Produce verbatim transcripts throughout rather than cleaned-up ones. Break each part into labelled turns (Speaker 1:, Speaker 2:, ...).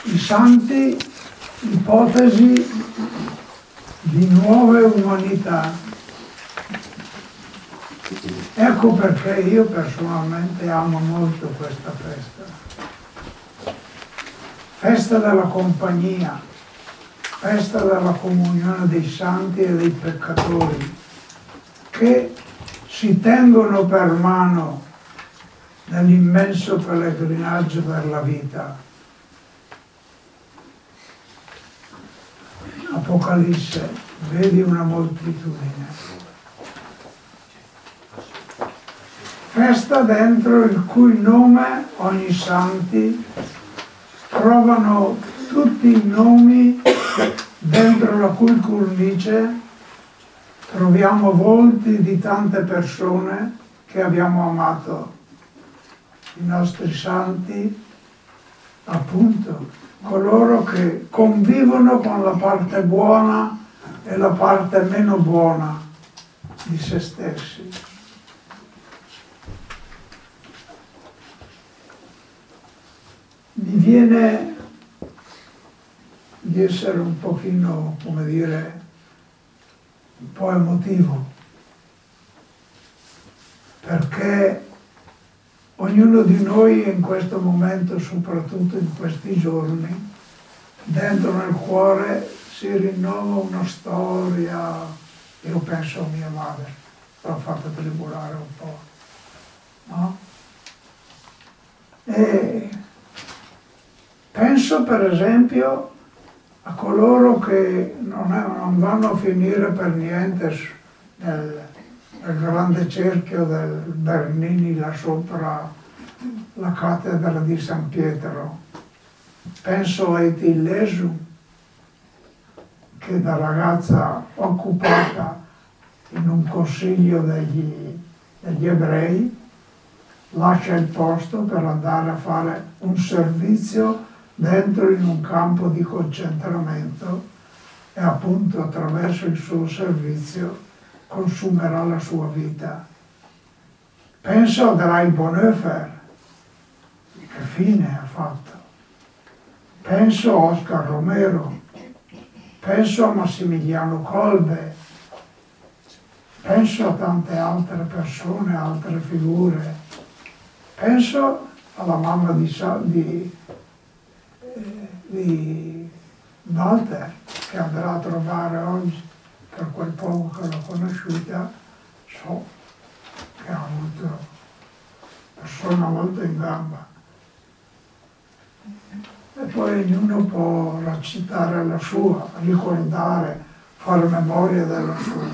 Speaker 1: I santi, ipotesi di nuove umanità. Ecco perché io personalmente amo molto questa festa. Festa della compagnia, festa della comunione dei santi e dei peccatori, che si tengono per mano nell'immenso pellegrinaggio per la vita. Apocalisse, vedi una moltitudine. Festa dentro il cui nome ogni santi trovano tutti i nomi, dentro la cui cornice troviamo volti di tante persone che abbiamo amato, i nostri santi, appunto, coloro che convivono con la parte buona e la parte meno buona di se stessi. Mi viene di essere un pochino, come dire, un po' emotivo, perché ognuno di noi in questo momento, soprattutto in questi giorni, dentro nel cuore si rinnova una storia. Io penso a mia madre, l'ho fatta tribulare un po', no? E penso per esempio a coloro che non, è, non vanno a finire per niente nel, nel grande cerchio del Bernini là sopra la cattedra di San Pietro. Penso a Tillesu, che da ragazza occupata in un consiglio degli, degli ebrei lascia il posto per andare a fare un servizio dentro in un campo di concentramento e appunto attraverso il suo servizio consumerà la sua vita. Penso a Dray Bonhoeffer, che fine ha fatto. Penso a Oscar Romero, penso a Massimiliano Kolbe, penso a tante altre persone, altre figure. Penso alla mamma di, di di Walter, che andrà a trovare oggi, per quel poco che l'ho conosciuta, so che ha avuto persona molto in gamba. E poi ognuno può recitare la sua, ricordare, fare memoria della sua.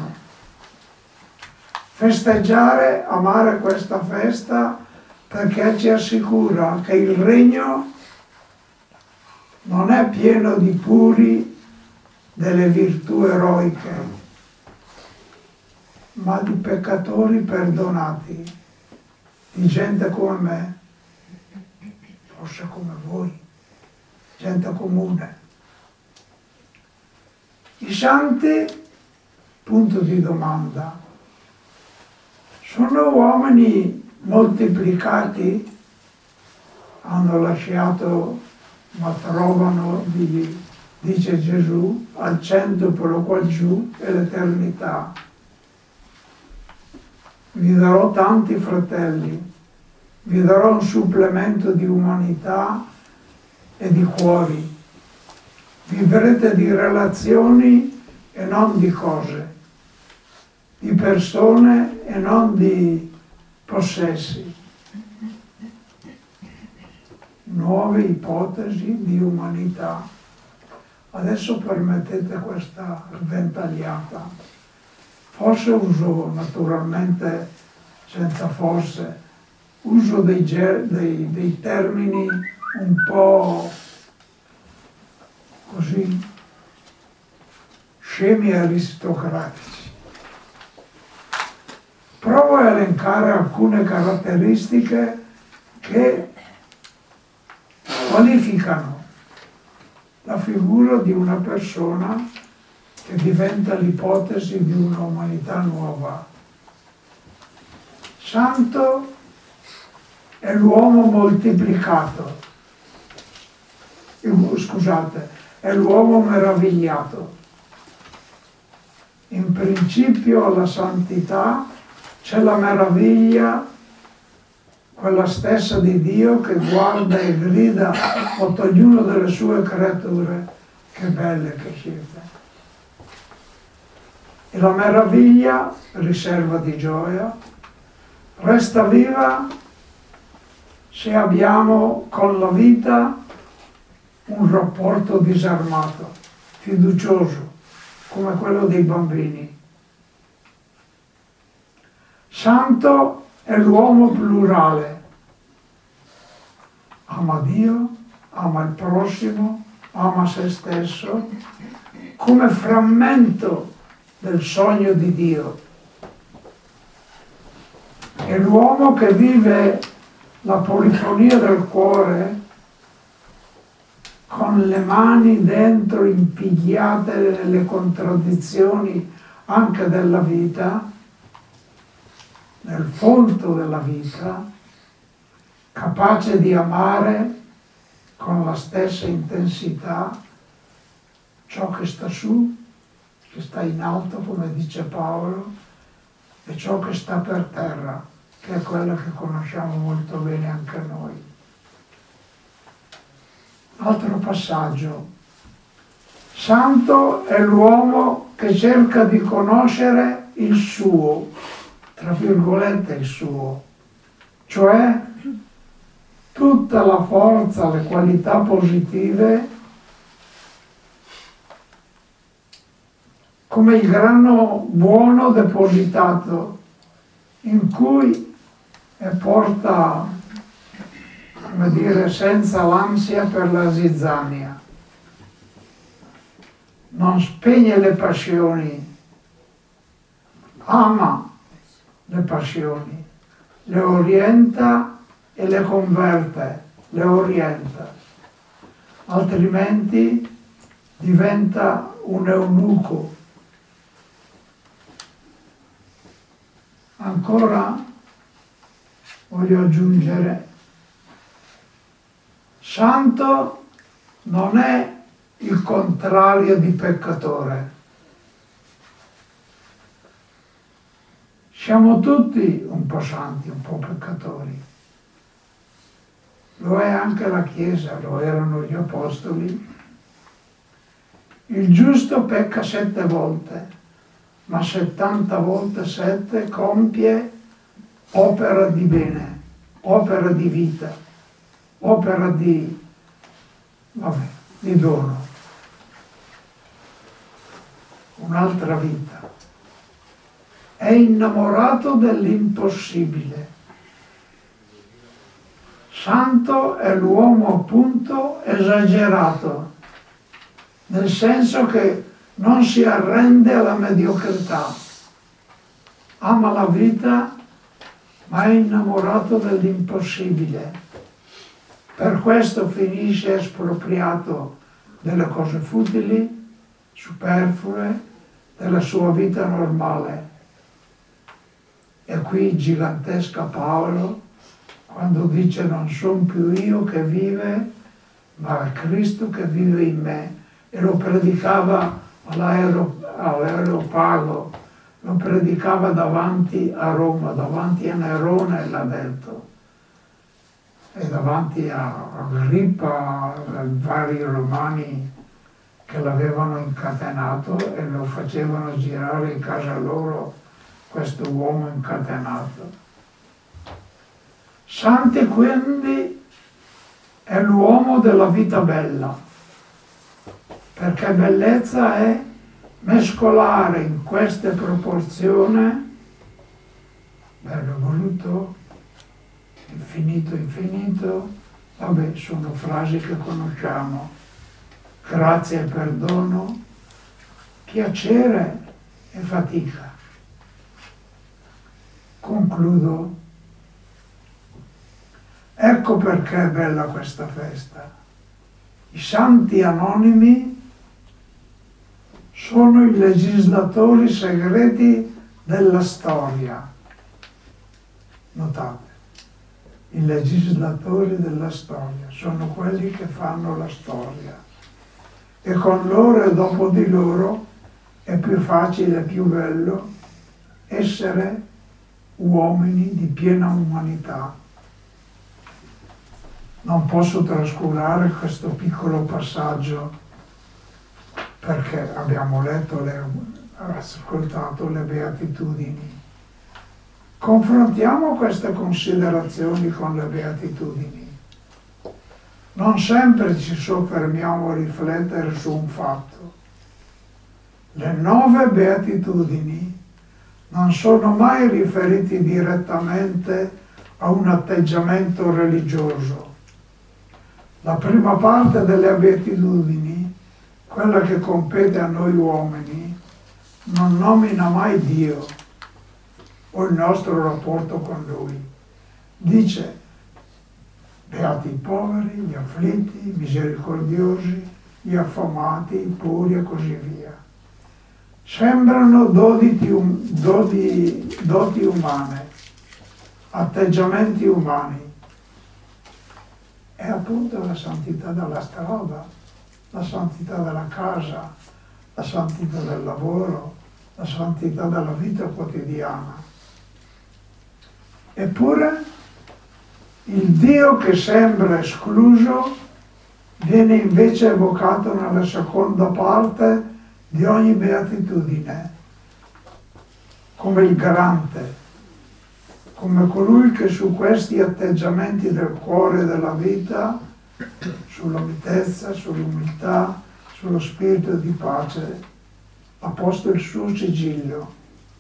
Speaker 1: Festeggiare, amare questa festa, perché ci assicura che il regno non è pieno di puri delle virtù eroiche, ma di peccatori perdonati, di gente come me, forse come voi, gente comune. I santi, punto di domanda, sono uomini moltiplicati, hanno lasciato ma trovano, dice Gesù, al centuplo qua giù e l'eternità. Vi darò tanti fratelli, vi darò un supplemento di umanità e di cuori. Vivrete di relazioni e non di cose, di persone e non di possessi. Nuove ipotesi di umanità. Adesso permettete questa sventagliata. Forse uso naturalmente, senza forse, uso dei, dei, dei termini un po' così scemi aristocratici. Provo a elencare alcune caratteristiche che qualificano la figura di una persona che diventa l'ipotesi di una umanità nuova. Santo è l'uomo moltiplicato, scusate, è l'uomo meravigliato. In principio alla santità c'è la meraviglia, quella stessa di Dio che guarda e grida a ognuno delle sue creature, che belle che siete. E la meraviglia, riserva di gioia, resta viva se abbiamo con la vita un rapporto disarmato, fiducioso, come quello dei bambini. Santo è l'uomo plurale. Ama Dio, ama il prossimo, ama se stesso, come frammento del sogno di Dio. È l'uomo che vive la polifonia del cuore con le mani dentro impigliate nelle contraddizioni anche della vita, nel folto della vita, capace di amare con la stessa intensità ciò che sta su, che sta in alto, come dice Paolo, e ciò che sta per terra, che è quello che conosciamo molto bene anche noi. Altro passaggio. Santo è l'uomo che cerca di conoscere il suo, tra virgolette il suo, cioè tutta la forza, le qualità positive, come il grano buono depositato, in cui è porta, come dire, senza l'ansia per la zizzania. Non spegne le passioni, ama le passioni, le orienta e le converte, le orienta, altrimenti diventa un eunuco. Ancora voglio aggiungere, santo non è il contrario di peccatore. Siamo tutti un po' santi, un po' peccatori. Lo è anche la Chiesa, lo erano gli Apostoli. Il giusto pecca sette volte, ma settanta volte sette compie opera di bene, opera di vita, opera di, vabbè, di dono. Un'altra vita. È innamorato dell'impossibile. Santo è l'uomo appunto esagerato, nel senso che non si arrende alla mediocrità, ama la vita ma è innamorato dell'impossibile. Per questo finisce espropriato delle cose futili, superflue, della sua vita normale. E qui gigantesca Paolo quando dice non sono più io che vive, ma è Cristo che vive in me. E lo predicava all'aero, all'Areopago, lo predicava davanti a Roma, davanti a Nerone l'ha detto, e davanti a Agrippa, a vari romani che l'avevano incatenato e lo facevano girare in casa loro, questo uomo incatenato. Santi quindi è l'uomo della vita bella, perché bellezza è mescolare in queste proporzioni bello voluto, infinito infinito, vabbè, sono frasi che conosciamo, grazia e perdono, piacere e fatica. Concludo. Ecco perché è bella questa festa. I santi anonimi sono i legislatori segreti della storia. Notate, i legislatori della storia, sono quelli che fanno la storia. E con loro e dopo di loro è più facile e più bello essere uomini di piena umanità. Non posso trascurare questo piccolo passaggio perché abbiamo letto, le, ascoltato le beatitudini. Confrontiamo queste considerazioni con le beatitudini. Non sempre ci soffermiamo a riflettere su un fatto. Le nove beatitudini non sono mai riferiti direttamente a un atteggiamento religioso. La prima parte delle beatitudini, quella che compete a noi uomini, non nomina mai Dio o il nostro rapporto con Lui. Dice: beati i poveri, gli afflitti, i misericordiosi, gli affamati, i puri e così via. Sembrano doti, doti, doti umane, atteggiamenti umani. È appunto la santità della strada, la santità della casa, la santità del lavoro, la santità della vita quotidiana. Eppure il Dio che sembra escluso viene invece evocato nella seconda parte di ogni beatitudine, come il garante, come colui che su questi atteggiamenti del cuore e della vita, sulla mitezza, sull'umiltà, sullo spirito di pace, ha posto il suo sigillo.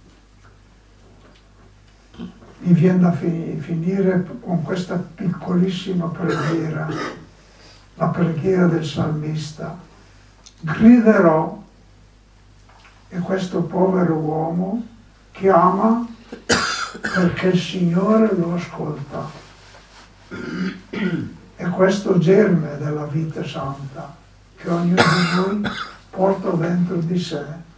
Speaker 1: Mi viene da finire con questa piccolissima preghiera, la preghiera del salmista. Griderò, e questo povero uomo chiama perché il Signore lo ascolta. È questo germe della vita santa che ognuno di noi porta dentro di sé.